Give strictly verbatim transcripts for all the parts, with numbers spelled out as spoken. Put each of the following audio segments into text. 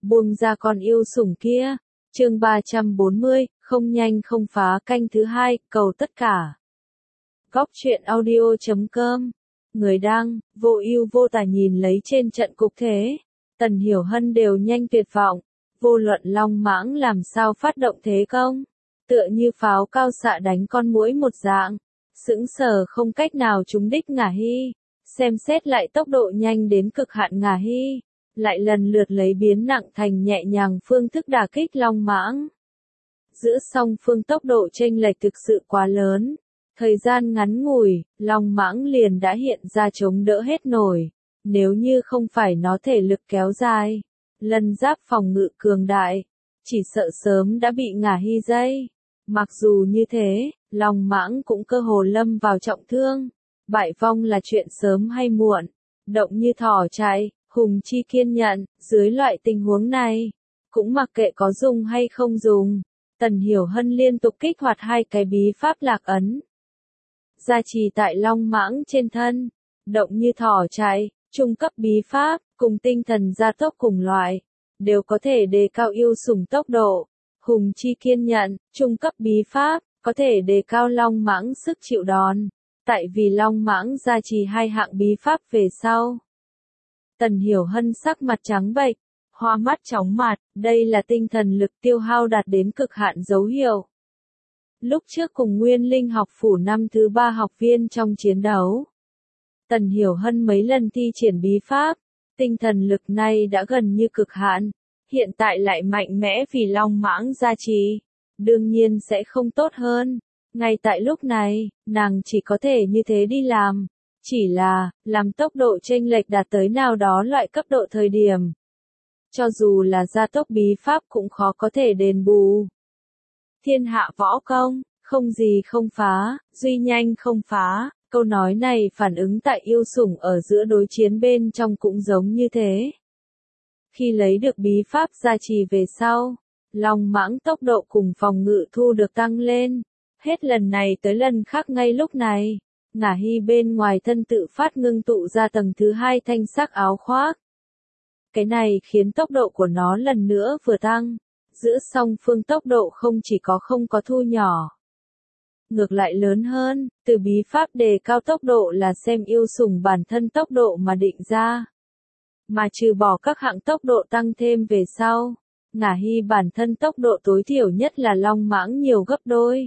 buông ra con yêu sủng kia. Chương ba trăm bốn mươi, không nhanh không phá canh thứ hai, cầu tất cả. Góc truyện audio chấm com. Người đăng, vô ưu vô tà nhìn lấy trên trận cục thế. Tần Hiểu Hân đều nhanh tuyệt vọng. Vô luận Long Mãng làm sao phát động thế công. Tựa như pháo cao xạ đánh con muỗi một dạng. Sững sờ không cách nào trúng đích Ngả Hy. Xem xét lại tốc độ nhanh đến cực hạn Ngả Hy. Lại lần lượt lấy biến nặng thành nhẹ nhàng phương thức đả kích Long Mãng. Giữa song phương tốc độ chênh lệch thực sự quá lớn. Thời gian ngắn ngủi, Long Mãng liền đã hiện ra chống đỡ hết nổi. Nếu như không phải nó thể lực kéo dài, lân giáp phòng ngự cường đại, chỉ sợ sớm đã bị Ngả Hy dây. Mặc dù như thế, Long Mãng cũng cơ hồ lâm vào trọng thương. Bại vong là chuyện sớm hay muộn. Động như thỏ chạy, hùng chi kiên nhận, dưới loại tình huống này, cũng mặc kệ có dùng hay không dùng. Tần Hiểu Hân liên tục kích hoạt hai cái bí pháp lạc ấn. Gia trì tại Long Mãng trên thân, động như thỏ chạy, trung cấp bí pháp, cùng tinh thần gia tốc cùng loại, đều có thể đề cao yêu sủng tốc độ. Hùng chi kiên nhận, trung cấp bí pháp, có thể đề cao Long Mãng sức chịu đòn. Tại vì Long Mãng gia trì hai hạng bí pháp về sau. Tần Hiểu Hân sắc mặt trắng bệch, hoa mắt chóng mặt, đây là tinh thần lực tiêu hao đạt đến cực hạn dấu hiệu. Lúc trước cùng Nguyên Linh học phủ năm thứ ba học viên trong chiến đấu, Tần Hiểu Hân mấy lần thi triển bí pháp, tinh thần lực này đã gần như cực hạn, hiện tại lại mạnh mẽ vì Long Mãng gia trì, đương nhiên sẽ không tốt hơn. Ngay tại lúc này, nàng chỉ có thể như thế đi làm. Chỉ là, làm tốc độ chênh lệch đạt tới nào đó loại cấp độ thời điểm. Cho dù là gia tốc bí pháp cũng khó có thể đền bù. Thiên hạ võ công, không gì không phá, duy nhanh không phá. Câu nói này phản ứng tại yêu sủng ở giữa đối chiến bên trong cũng giống như thế. Khi lấy được bí pháp gia trì về sau, Long Mãng tốc độ cùng phòng ngự thu được tăng lên. Hết lần này tới lần khác ngay lúc này, Ngả Hy bên ngoài thân tự phát ngưng tụ ra tầng thứ hai thanh sắc áo khoác. Cái này khiến tốc độ của nó lần nữa vừa tăng. Giữa song phương tốc độ không chỉ có không có thu nhỏ, ngược lại lớn hơn. Từ bí pháp đề cao tốc độ là xem yêu sủng bản thân tốc độ mà định ra. Mà trừ bỏ các hạng tốc độ tăng thêm về sau, Ngả Hy bản thân tốc độ tối thiểu nhất là Long Mãng nhiều gấp đôi.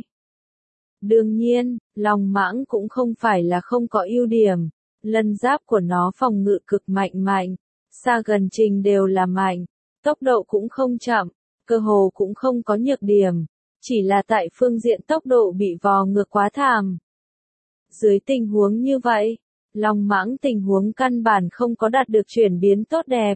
Đương nhiên, Long Mãng cũng không phải là không có ưu điểm. Lân giáp của nó phòng ngự cực mạnh mạnh, xa gần trình đều là mạnh, tốc độ cũng không chậm, cơ hồ cũng không có nhược điểm, chỉ là tại phương diện tốc độ bị vò ngược quá thảm. Dưới tình huống như vậy, Long Mãng tình huống căn bản không có đạt được chuyển biến tốt đẹp.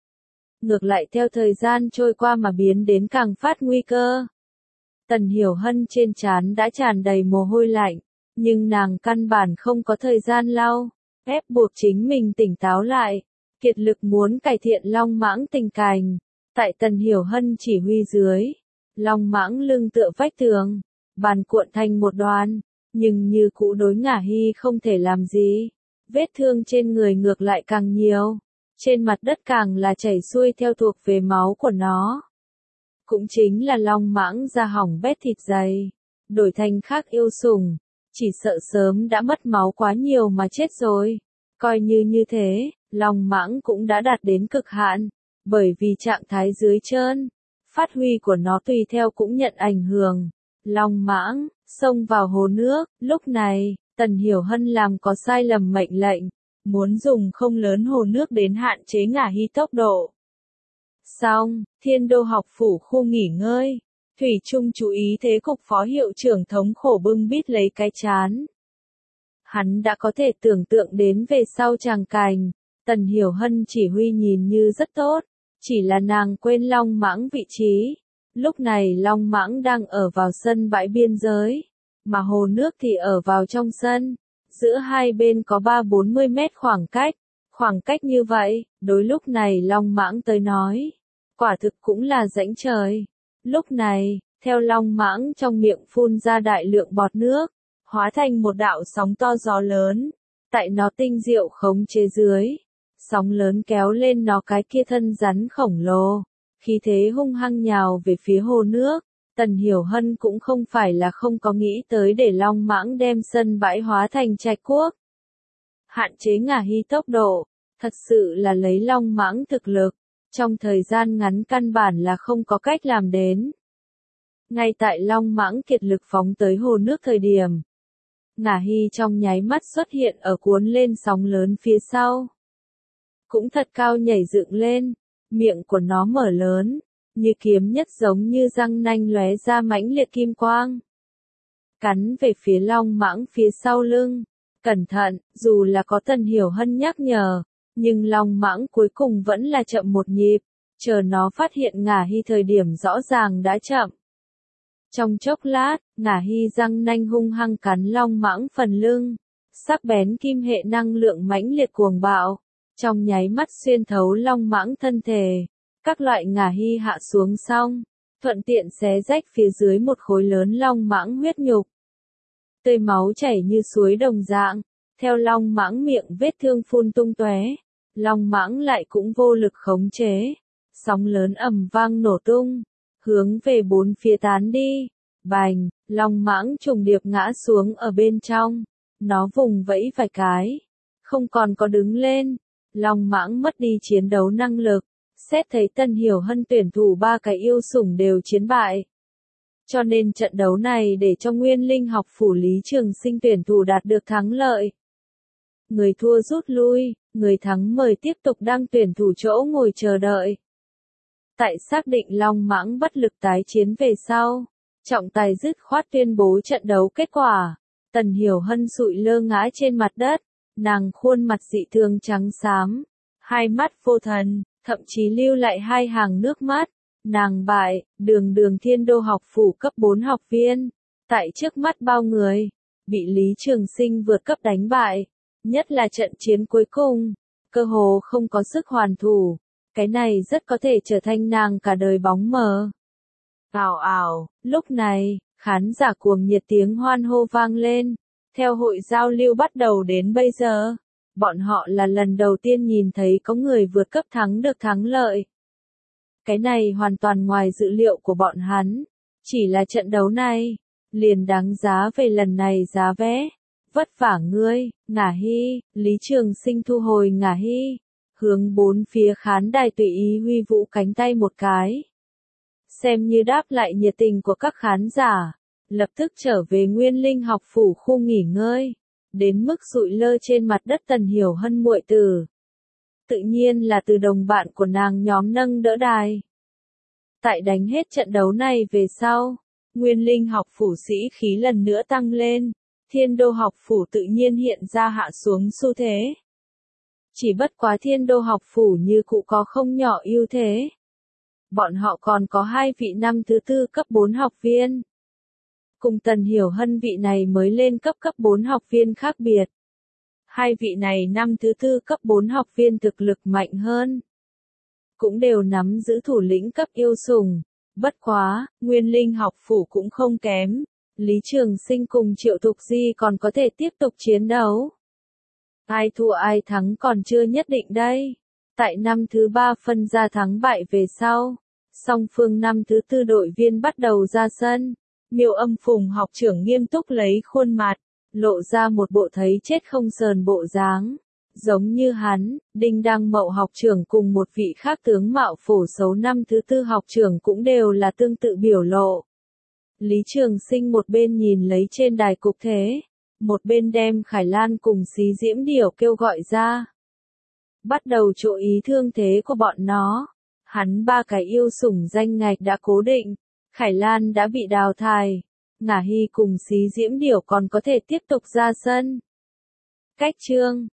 Ngược lại theo thời gian trôi qua mà biến đến càng phát nguy cơ. Tần Hiểu Hân trên trán đã tràn đầy mồ hôi lạnh, nhưng nàng căn bản không có thời gian lau, ép buộc chính mình tỉnh táo lại, kiệt lực muốn cải thiện Long Mãng tình cảnh. Tại Tần Hiểu Hân chỉ huy dưới, Long Mãng lưng tựa vách tường, bàn cuộn thành một đoàn, nhưng như cũ đối Ngả Hy không thể làm gì. Vết thương trên người ngược lại càng nhiều, trên mặt đất càng là chảy xuôi theo thuộc về máu của nó. Cũng chính là Long Mãng da hỏng bét thịt dày, đổi thành khác yêu sủng, chỉ sợ sớm đã mất máu quá nhiều mà chết rồi. Coi như như thế, Long Mãng cũng đã đạt đến cực hạn, bởi vì trạng thái dưới trơn, phát huy của nó tùy theo cũng nhận ảnh hưởng. Long Mãng, xông vào hồ nước, lúc này, Tần Hiểu Hân làm có sai lầm mệnh lệnh, muốn dùng không lớn hồ nước đến hạn chế Ngả Hy tốc độ. Xong, Thiên Đô học phủ khu nghỉ ngơi, Thủy Trung chú ý thế cục phó hiệu trưởng thống khổ bưng bít lấy cái chán. Hắn đã có thể tưởng tượng đến về sau tràng cảnh, Tần Hiểu Hân chỉ huy nhìn như rất tốt, chỉ là nàng quên Long Mãng vị trí. Lúc này Long Mãng đang ở vào sân bãi biên giới, mà hồ nước thì ở vào trong sân. Giữa hai bên có ba bốn mươi mét khoảng cách. Khoảng cách như vậy, đối lúc này Long Mãng tới nói, quả thực cũng là rãnh trời. Lúc này, theo Long Mãng trong miệng phun ra đại lượng bọt nước, hóa thành một đạo sóng to gió lớn. Tại nó tinh diệu khống chế dưới, sóng lớn kéo lên nó cái kia thân rắn khổng lồ, khí thế hung hăng nhào về phía hồ nước. Tần Hiểu Hân cũng không phải là không có nghĩ tới để Long Mãng đem sân bãi hóa thành trạch quốc. Hạn chế Ngả Hy tốc độ, thật sự là lấy Long Mãng thực lực, trong thời gian ngắn căn bản là không có cách làm đến. Ngay tại Long Mãng kiệt lực phóng tới hồ nước thời điểm, Ngả Hy trong nháy mắt xuất hiện ở cuốn lên sóng lớn phía sau. Cũng thật cao nhảy dựng lên, miệng của nó mở lớn, như kiếm nhất giống như răng nanh lóe ra mãnh liệt kim quang. Cắn về phía Long Mãng phía sau lưng. Cẩn thận, dù là có Tần Hiểu Hân nhắc nhở, nhưng Long Mãng cuối cùng vẫn là chậm một nhịp, chờ nó phát hiện Ngả Hy thời điểm rõ ràng đã chậm. Trong chốc lát, Ngả Hy răng nanh hung hăng cắn Long Mãng phần lưng, sắc bén kim hệ năng lượng mãnh liệt cuồng bạo, trong nháy mắt xuyên thấu Long Mãng thân thể. Các loại Ngả Hy hạ xuống xong, thuận tiện xé rách phía dưới một khối lớn Long Mãng huyết nhục. Tươi máu chảy như suối đồng dạng, theo Long Mãng miệng vết thương phun tung tóe, Long Mãng lại cũng vô lực khống chế. Sóng lớn ầm vang nổ tung, hướng về bốn phía tán đi. Bành, Long Mãng trùng điệp ngã xuống ở bên trong, nó vùng vẫy vài cái, không còn có đứng lên. Long Mãng mất đi chiến đấu năng lực, xét thấy Tần Hiểu Hân tuyển thủ ba cái yêu sủng đều chiến bại. Cho nên trận đấu này để cho Nguyên Linh học phủ Lý Trường Sinh tuyển thủ đạt được thắng lợi. Người thua rút lui, người thắng mời tiếp tục đăng tuyển thủ chỗ ngồi chờ đợi. Tại xác định Long Mãng bất lực tái chiến về sau, trọng tài dứt khoát tuyên bố trận đấu kết quả. Tần Hiểu Hân sụi lơ ngã trên mặt đất, nàng khuôn mặt dị thường trắng xám, hai mắt vô thần, thậm chí lưu lại hai hàng nước mắt. Nàng bại, đường đường Thiên Đô học phủ cấp bốn học viên, tại trước mắt bao người, bị Lý Trường Sinh vượt cấp đánh bại, nhất là trận chiến cuối cùng, cơ hồ không có sức hoàn thủ, cái này rất có thể trở thành nàng cả đời bóng mờ. Ào ào, lúc này, khán giả cuồng nhiệt tiếng hoan hô vang lên, theo hội giao lưu bắt đầu đến bây giờ, bọn họ là lần đầu tiên nhìn thấy có người vượt cấp thắng được thắng lợi. Cái này hoàn toàn ngoài dự liệu của bọn hắn, chỉ là trận đấu này, liền đáng giá về lần này giá vé. Vất vả ngươi, Ngả Hy. Lý Trường Sinh thu hồi Ngả Hy, hướng bốn phía khán đài tùy ý huy vũ cánh tay một cái. Xem như đáp lại nhiệt tình của các khán giả, lập tức trở về Nguyên Linh học phủ khu nghỉ ngơi, đến mức sụi lơ trên mặt đất Tần Hiểu Hân muội tử. Tự nhiên là từ đồng bạn của nàng nhóm nâng đỡ đài. Tại đánh hết trận đấu này về sau, Nguyên Linh học phủ sĩ khí lần nữa tăng lên, Thiên Đô học phủ tự nhiên hiện ra hạ xuống xu thế. Chỉ bất quá Thiên Đô học phủ như cũ có không nhỏ ưu thế. Bọn họ còn có hai vị năm thứ tư cấp bốn học viên. Cùng Tần Hiểu Hân vị này mới lên cấp cấp bốn học viên khác biệt. Hai vị này năm thứ tư cấp bốn học viên thực lực mạnh hơn. Cũng đều nắm giữ thủ lĩnh cấp yêu sủng. Bất quá, Nguyên Linh học phủ cũng không kém. Lý Trường Sinh cùng Triệu Thục Di còn có thể tiếp tục chiến đấu. Ai thua ai thắng còn chưa nhất định đây. Tại năm thứ ba phân ra thắng bại về sau, song phương năm thứ tư đội viên bắt đầu ra sân. Miêu Âm Phùng học trưởng nghiêm túc lấy khuôn mặt, lộ ra một bộ thấy chết không sờn bộ dáng. Giống như hắn, Đinh Đăng Mậu học trưởng cùng một vị khác tướng mạo phổ xấu năm thứ tư học trưởng cũng đều là tương tự biểu lộ. Lý Trường Sinh một bên nhìn lấy trên đài cục thế, một bên đem Khải Lan cùng Xí Diễm Điểu kêu gọi ra. Bắt đầu chú ý thương thế của bọn nó. Hắn ba cái yêu sủng danh ngạch đã cố định, Khải Lan đã bị đào thải, Ngả Hy cùng Xí Diễm Điểu còn có thể tiếp tục ra sân. Cách chương